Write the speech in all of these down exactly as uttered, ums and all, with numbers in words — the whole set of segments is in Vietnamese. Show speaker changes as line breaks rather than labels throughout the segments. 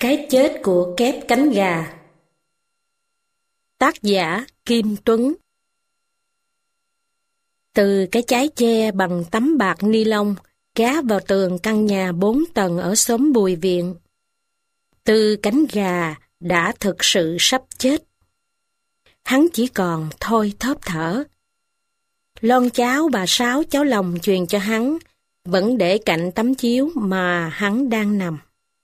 Cái chết của kép cánh gà. Tác giả Kim Tuấn. Từ cái chái tre bằng tấm bạc ni lông gá vào tường căn nhà bốn tầng ở xóm Bùi Viện, Tư cánh gà đã thực sự sắp chết. Hắn chỉ còn thôi thóp thở. Lon cháo bà Sáu cháu lòng truyền cho hắn vẫn để cạnh tấm chiếu mà hắn đang nằm.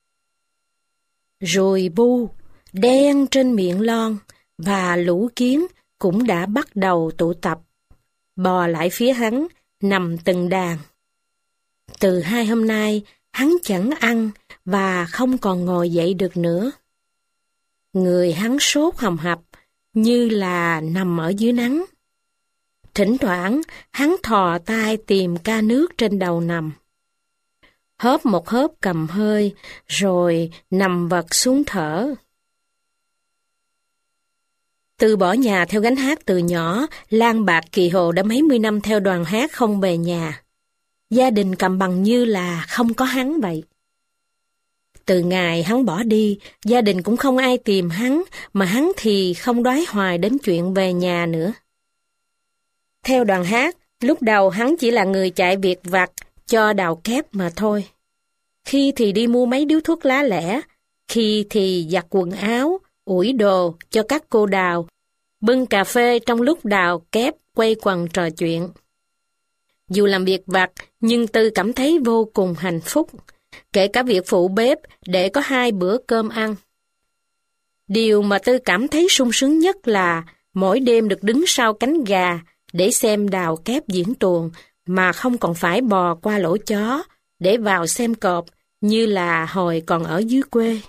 Ruồi bu đen trên miệng lon và lũ kiến cũng đã bắt đầu tụ tập, bò lại phía hắn, nằm từng đàn. Từ hai hôm nay, hắn chẳng ăn và không còn ngồi dậy được nữa. Người hắn sốt hầm hập, như là nằm ở dưới nắng. Thỉnh thoảng, hắn thò tay tìm ca nước trên đầu nằm. Hớp một hớp cầm hơi, rồi nằm vật xuống thở. Từ bỏ nhà theo gánh hát từ nhỏ, lang bạc kỳ hồ đã mấy mươi năm theo đoàn hát không về nhà. Gia đình cầm bằng như là không có hắn vậy. Từ ngày hắn bỏ đi, gia đình cũng không ai tìm hắn, mà hắn thì không đoái hoài đến chuyện về nhà nữa. Theo đoàn hát, lúc đầu hắn chỉ là người chạy việc vặt cho đào kép mà thôi. Khi thì đi mua mấy điếu thuốc lá lẻ, khi thì giặt quần áo, ủi đồ cho các cô đào, bưng cà phê trong lúc đào kép quay quần trò chuyện. Dù làm việc vặt, nhưng Tư cảm thấy vô cùng hạnh phúc, kể cả việc phụ bếp để có hai bữa cơm ăn. Điều mà Tư cảm thấy sung sướng nhất là mỗi đêm được đứng sau cánh gà để xem đào kép diễn tuồng mà không còn phải bò qua lỗ chó để vào xem cọp như là hồi còn ở dưới quê.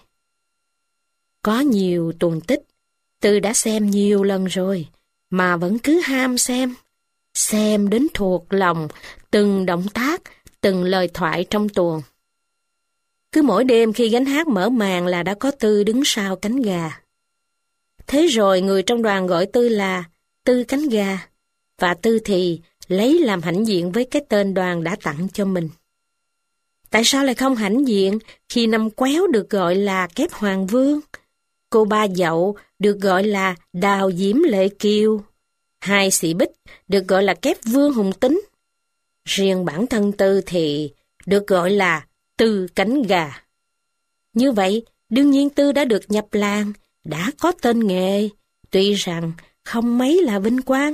Có nhiều tuồng tích, Tư đã xem nhiều lần rồi, mà vẫn cứ ham xem. Xem đến thuộc lòng từng động tác, từng lời thoại trong tuồng. Cứ mỗi đêm khi gánh hát mở màn là đã có Tư đứng sau cánh gà. Thế rồi người trong đoàn gọi Tư là Tư cánh gà, và Tư thì lấy làm hãnh diện với cái tên đoàn đã tặng cho mình. Tại sao lại không hãnh diện khi năm Quéo được gọi là kép Hoàng Vương, cô Ba Dậu được gọi là Đào Diễm Lệ Kiều, hai Sĩ Bích được gọi là kép Vương Hùng Tính. Riêng bản thân Tư thì được gọi là Tư cánh gà. Như vậy, đương nhiên Tư đã được nhập làng, đã có tên nghề, tuy rằng không mấy là vinh quang.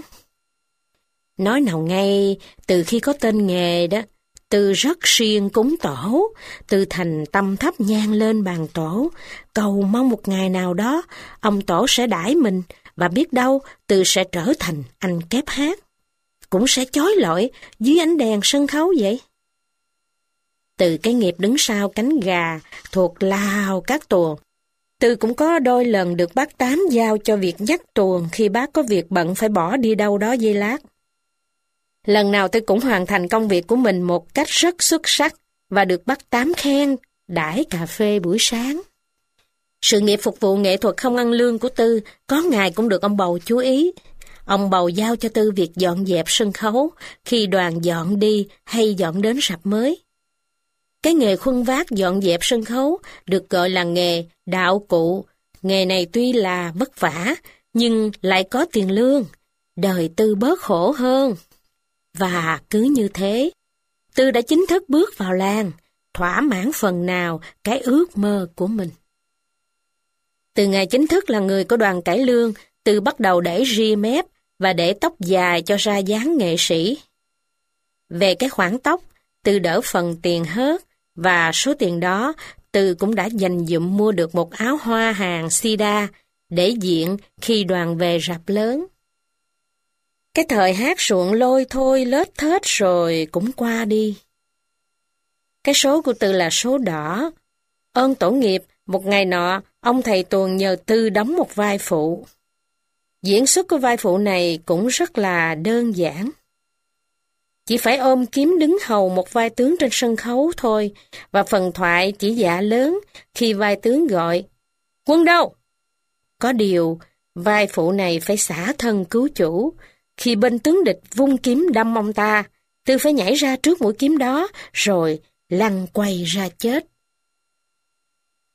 Nói nào ngay, từ khi có tên nghề đó, Tư rất siêng cúng tổ, Tư thành tâm thắp nhang lên bàn tổ, cầu mong một ngày nào đó, ông tổ sẽ đãi mình, và biết đâu Tư sẽ trở thành anh kép hát, cũng sẽ chói lọi dưới ánh đèn sân khấu vậy. Từ cái nghiệp đứng sau cánh gà, thuộc lao các tuồng, Tư cũng có đôi lần được bác Tám giao cho việc dắt tuồng khi bác có việc bận phải bỏ đi đâu đó giây lát. Lần nào Tư cũng hoàn thành công việc của mình một cách rất xuất sắc và được bác Tám khen, đãi cà phê buổi sáng. Sự nghiệp phục vụ nghệ thuật không ăn lương của Tư có ngày cũng được ông Bầu chú ý. Ông Bầu giao cho Tư việc dọn dẹp sân khấu khi đoàn dọn đi hay dọn đến rạp mới. Cái nghề khuân vác dọn dẹp sân khấu được gọi là nghề đạo cụ. Nghề này tuy là vất vả nhưng lại có tiền lương, đời Tư bớt khổ hơn. Và cứ như thế, Tư đã chính thức bước vào làng, thỏa mãn phần nào cái ước mơ của mình. Từ ngày chính thức là người của đoàn cải lương, Tư bắt đầu để ria mép và để tóc dài cho ra dáng nghệ sĩ. Về cái khoản tóc, Tư đỡ phần tiền hớt, và số tiền đó Tư cũng đã dành dụm mua được một áo hoa hàng sida để diện khi đoàn về rạp lớn. Cái thời hát ruộng lôi thôi lết thết rồi cũng qua đi. Cái số của Tư là số đỏ. Ơn tổ nghiệp, một ngày nọ, ông thầy tuồng nhờ Tư đóng một vai phụ. Diễn xuất của vai phụ này cũng rất là đơn giản. Chỉ phải ôm kiếm đứng hầu một vai tướng trên sân khấu thôi, và phần thoại chỉ dạ lớn khi vai tướng gọi, quân đâu? Có điều, vai phụ này phải xả thân cứu chủ. Khi bên tướng địch vung kiếm đâm ông ta, Tư phải nhảy ra trước mũi kiếm đó, rồi lăn quay ra chết.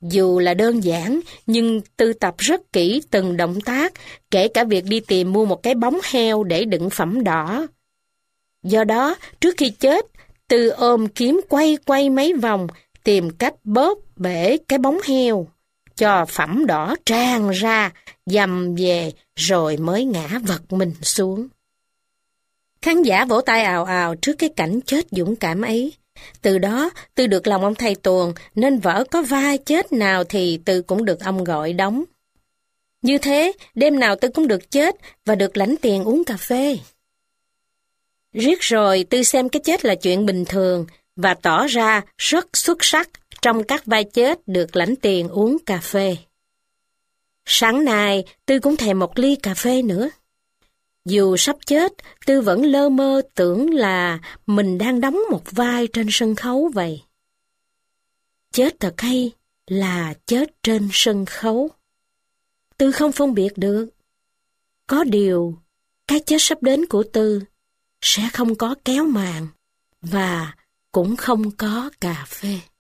Dù là đơn giản, nhưng Tư tập rất kỹ từng động tác, kể cả việc đi tìm mua một cái bóng heo để đựng phẩm đỏ. Do đó, trước khi chết, Tư ôm kiếm quay quay mấy vòng, tìm cách bóp bể cái bóng heo, cho phẩm đỏ tràn ra, dầm về, rồi mới ngã vật mình xuống. Khán giả vỗ tay ào ào trước cái cảnh chết dũng cảm ấy. Từ đó, Tư được lòng ông thầy tuồng, nên vở có vai chết nào thì Tư cũng được ông gọi đóng. Như thế, đêm nào Tư cũng được chết và được lãnh tiền uống cà phê. Riết rồi, Tư xem cái chết là chuyện bình thường và tỏ ra rất xuất sắc trong các vai chết được lãnh tiền uống cà phê. Sáng nay, Tư cũng thèm một ly cà phê nữa. Dù sắp chết, Tư vẫn lơ mơ tưởng là mình đang đóng một vai trên sân khấu vậy. Chết thật hay là chết trên sân khấu. Tư không phân biệt được. Có điều, cái chết sắp đến của Tư sẽ không có kéo màn và cũng không có cà phê.